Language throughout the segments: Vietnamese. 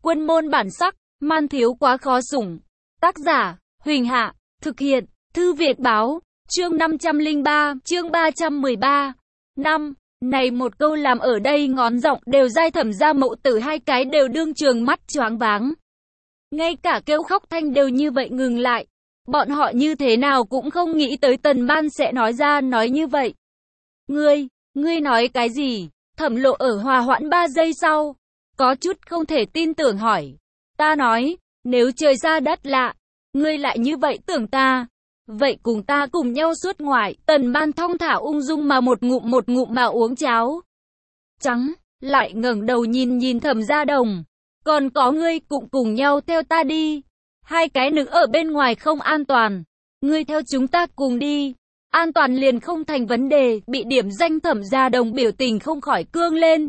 Quân môn bản sắc, man thiếu quá khó sủng. Tác giả, Huỳnh Hạ, thực hiện, Thư Viện Báo, chương 503, chương 313. Này một câu làm ở đây ngón giọng đều dai Thẩm gia mẫu tử hai cái đều đương trường mắt choáng váng. Ngay cả kêu khóc thanh đều như vậy ngừng lại. Bọn họ như thế nào cũng không nghĩ tới Tần Ban sẽ nói ra nói như vậy. Ngươi nói cái gì? Thẩm Lộ ở hòa hoãn 3 giây sau, có chút không thể tin tưởng hỏi. Ta nói, nếu trời ra đất lạ, ngươi lại như vậy tưởng ta. Vậy cùng ta cùng nhau suốt ngoại. Tần Ban thong thả ung dung mà một ngụm mà uống cháo trắng, lại ngẩng đầu nhìn Thẩm Gia Đồng. Còn có ngươi cũng cùng nhau theo ta đi. Hai cái nữ ở bên ngoài không an toàn. Ngươi theo chúng ta cùng đi. An toàn liền không thành vấn đề. Bị điểm danh Thẩm Gia Đồng biểu tình không khỏi cương lên.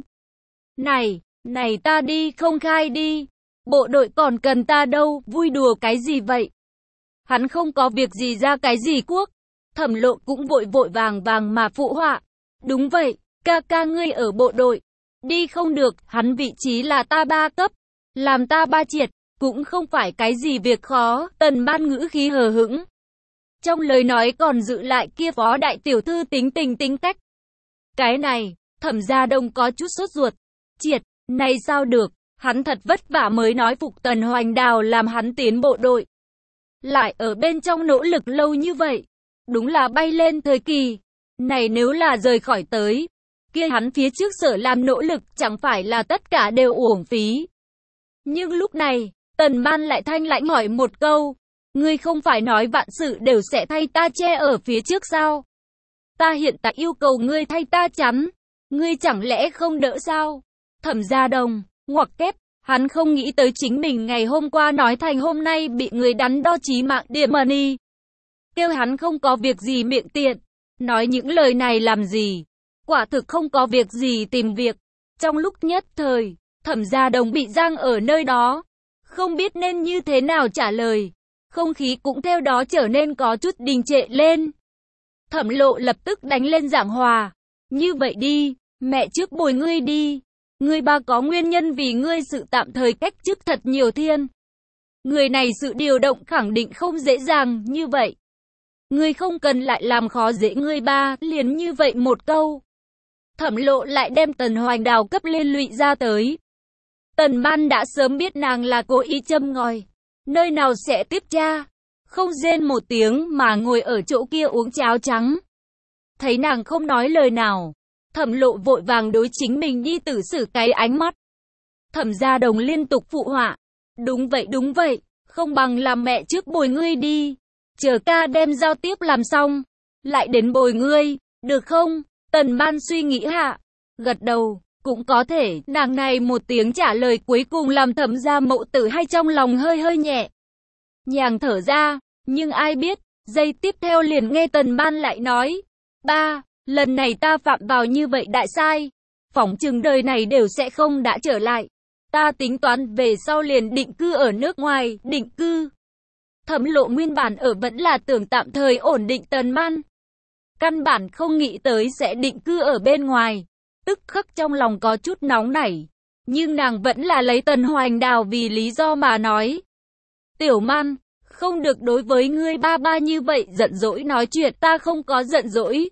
Này ta đi không khai đi. Bộ đội còn cần ta đâu, vui đùa cái gì vậy? Hắn không có việc gì ra cái gì quốc. Thẩm Lộ cũng vội vàng mà phụ họa. Đúng vậy, ca ngươi ở bộ đội. Đi không được, hắn vị trí là ta 3 cấp. Làm ta 3 triệt, cũng không phải cái gì việc khó. Tần Ban ngữ khí hờ hững. Trong lời nói còn giữ lại kia phó đại tiểu thư tính cách. Cái này, Thẩm Gia Đồng có chút sốt ruột. Triệt, này sao được, hắn thật vất vả mới nói phục Tần Hoành Đào làm hắn tiến bộ đội. Lại ở bên trong nỗ lực lâu như vậy. Đúng là bay lên thời kỳ. Này nếu là rời khỏi tới, kia hắn phía trước sở làm nỗ lực chẳng phải là tất cả đều uổng phí. Nhưng lúc này, Tần Ban lại thanh lãnh hỏi một câu. Ngươi không phải nói vạn sự đều sẽ thay ta che ở phía trước sao? Ta hiện tại yêu cầu ngươi thay ta chắn. Ngươi chẳng lẽ không đỡ sao? Thẩm Gia Đồng, ngoặc kép, hắn không nghĩ tới chính mình ngày hôm qua nói thành hôm nay bị người đắn đo chí mạng điểm money. Kêu hắn không có việc gì miệng tiện. Nói những lời này làm gì? Quả thực không có việc gì tìm việc. Trong lúc nhất thời, Thẩm Gia Đồng bị giang ở nơi đó. Không biết nên như thế nào trả lời. Không khí cũng theo đó trở nên có chút đình trệ lên. Thẩm Lộ lập tức đánh lên giảng hòa. Như vậy đi, mẹ trước bồi ngươi đi. Ngươi ba có nguyên nhân vì ngươi sự tạm thời cách chức thật nhiều thiên. Người này sự điều động khẳng định không dễ dàng như vậy. Ngươi không cần lại làm khó dễ ngươi ba, liền như vậy một câu. Thẩm Lộ lại đem Tần Hoành Đào cấp liên lụy ra tới. Tần Ban đã sớm biết nàng là cố ý châm ngòi. Nơi nào sẽ tiếp tra. Không rên một tiếng mà ngồi ở chỗ kia uống cháo trắng. Thấy nàng không nói lời nào. Thẩm Lộ vội vàng đối chính mình nhi tử xử cái ánh mắt. Thẩm Gia Đồng liên tục phụ họa. Đúng vậy, không bằng làm mẹ trước bồi ngươi đi. Chờ ca đem giao tiếp làm xong, lại đến bồi ngươi, được không? Tần Ban suy nghĩ hạ, gật đầu, cũng có thể. Nàng này một tiếng trả lời cuối cùng làm Thẩm gia mẫu tử hai trong lòng hơi nhẹ nhàng thở ra, nhưng ai biết, giây tiếp theo liền nghe Tần Ban lại nói, ba, lần này ta phạm vào như vậy đại sai, phỏng chừng đời này đều sẽ không đã trở lại. Ta tính toán về sau liền định cư ở nước ngoài, định cư. Thẩm Lộ nguyên bản ở vẫn là tưởng tạm thời ổn định Tần Ban. Căn bản không nghĩ tới sẽ định cư ở bên ngoài. Tức khắc trong lòng có chút nóng nảy. Nhưng nàng vẫn là lấy Tần Hoành Đào vì lý do mà nói. Tiểu Man, không được đối với ngươi ba như vậy giận dỗi nói chuyện. Ta không có giận dỗi.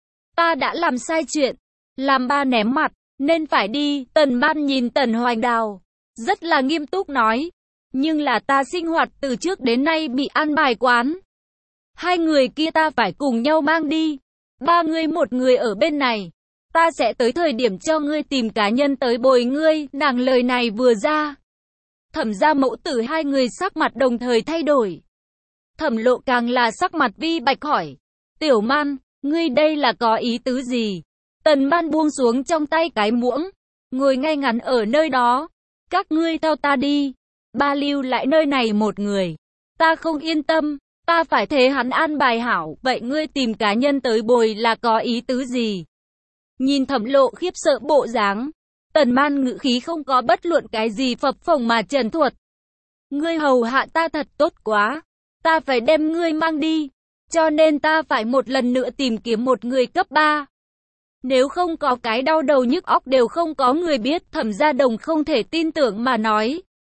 Ta đã làm sai chuyện. Làm ba ném mặt, nên phải đi. Tần Ban nhìn Tần Hoành Đào. Rất là nghiêm túc nói. Nhưng là ta sinh hoạt từ trước đến nay bị an bài quán. Hai người kia ta phải cùng nhau mang đi. Ba ngươi một người ở bên này. Ta sẽ tới thời điểm cho ngươi tìm cá nhân tới bồi ngươi. Nàng lời này vừa ra. Thẩm gia mẫu tử hai người sắc mặt đồng thời thay đổi. Thẩm Lộ càng là sắc mặt vi bạch hỏi. Tiểu Man, ngươi đây là có ý tứ gì? Tần Ban buông xuống trong tay cái muỗng. Ngồi ngay ngắn ở nơi đó. Các ngươi theo ta đi. Ba lưu lại nơi này một người. Ta không yên tâm. Ta phải thế hắn an bài hảo. Vậy ngươi tìm cá nhân tới bồi là có ý tứ gì? Nhìn Thẩm Lộ khiếp sợ bộ dáng. Tần Ban ngữ khí không có bất luận cái gì phập phồng mà trần thuật. Ngươi hầu hạ ta thật tốt quá. Ta phải đem ngươi mang đi. Cho nên ta phải một lần nữa tìm kiếm một người cấp 3. Nếu không có cái đau đầu nhức óc đều không có người biết. Thẩm Gia Đồng không thể tin tưởng mà nói.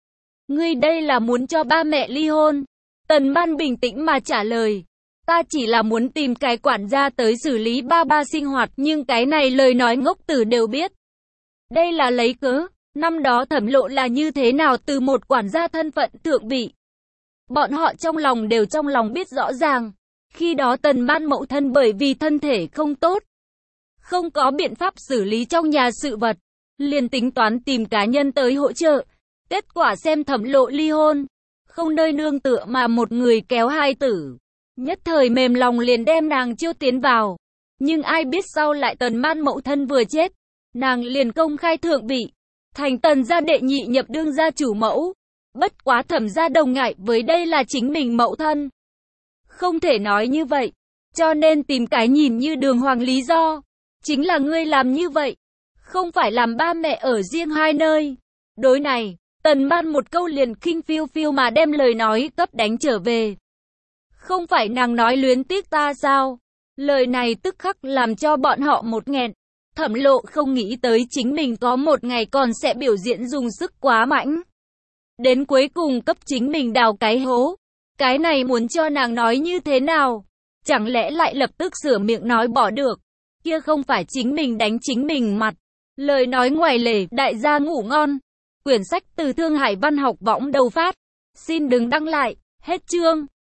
Ngươi đây là muốn cho ba mẹ ly hôn? Tần Man bình tĩnh mà trả lời. Ta chỉ là muốn tìm cái quản gia tới xử lý ba sinh hoạt, nhưng cái này lời nói ngốc tử đều biết. Đây là lấy cớ, năm đó Thẩm Lộ là như thế nào từ một quản gia thân phận thượng vị. Bọn họ trong lòng đều trong lòng biết rõ ràng. Khi đó Tần Man mẫu thân bởi vì thân thể không tốt, không có biện pháp xử lý trong nhà sự vật, liền tính toán tìm cá nhân tới hỗ trợ. Kết quả xem Thẩm Lộ ly hôn, không nơi nương tựa mà một người kéo hai tử. Nhất thời mềm lòng liền đem nàng chiêu tiến vào. Nhưng ai biết sau lại Tần Man mẫu thân vừa chết, nàng liền công khai thượng vị, thành Tần gia đệ nhị nhập đương gia chủ mẫu. Bất quá Thẩm gia đồng ngại với đây là chính mình mẫu thân. Không thể nói như vậy, cho nên tìm cái nhìn như đường hoàng lý do. Chính là ngươi làm như vậy, không phải làm ba mẹ ở riêng hai nơi. Đối này, Tần Man một câu liền khinh phiêu phiêu mà đem lời nói cấp đánh trở về. Không phải nàng nói luyến tiếc ta sao? Lời này tức khắc làm cho bọn họ một nghẹn. Thẩm Lộ không nghĩ tới chính mình có một ngày còn sẽ biểu diễn dùng sức quá mạnh. Đến cuối cùng cấp chính mình đào cái hố. Cái này muốn cho nàng nói như thế nào? Chẳng lẽ lại lập tức sửa miệng nói bỏ được? Kia không phải chính mình đánh chính mình mặt. Lời nói ngoài lề, đại gia ngủ ngon. Quyển sách từ Thương Hải Văn học võng đầu phát. Xin đừng đăng lại. Hết chương.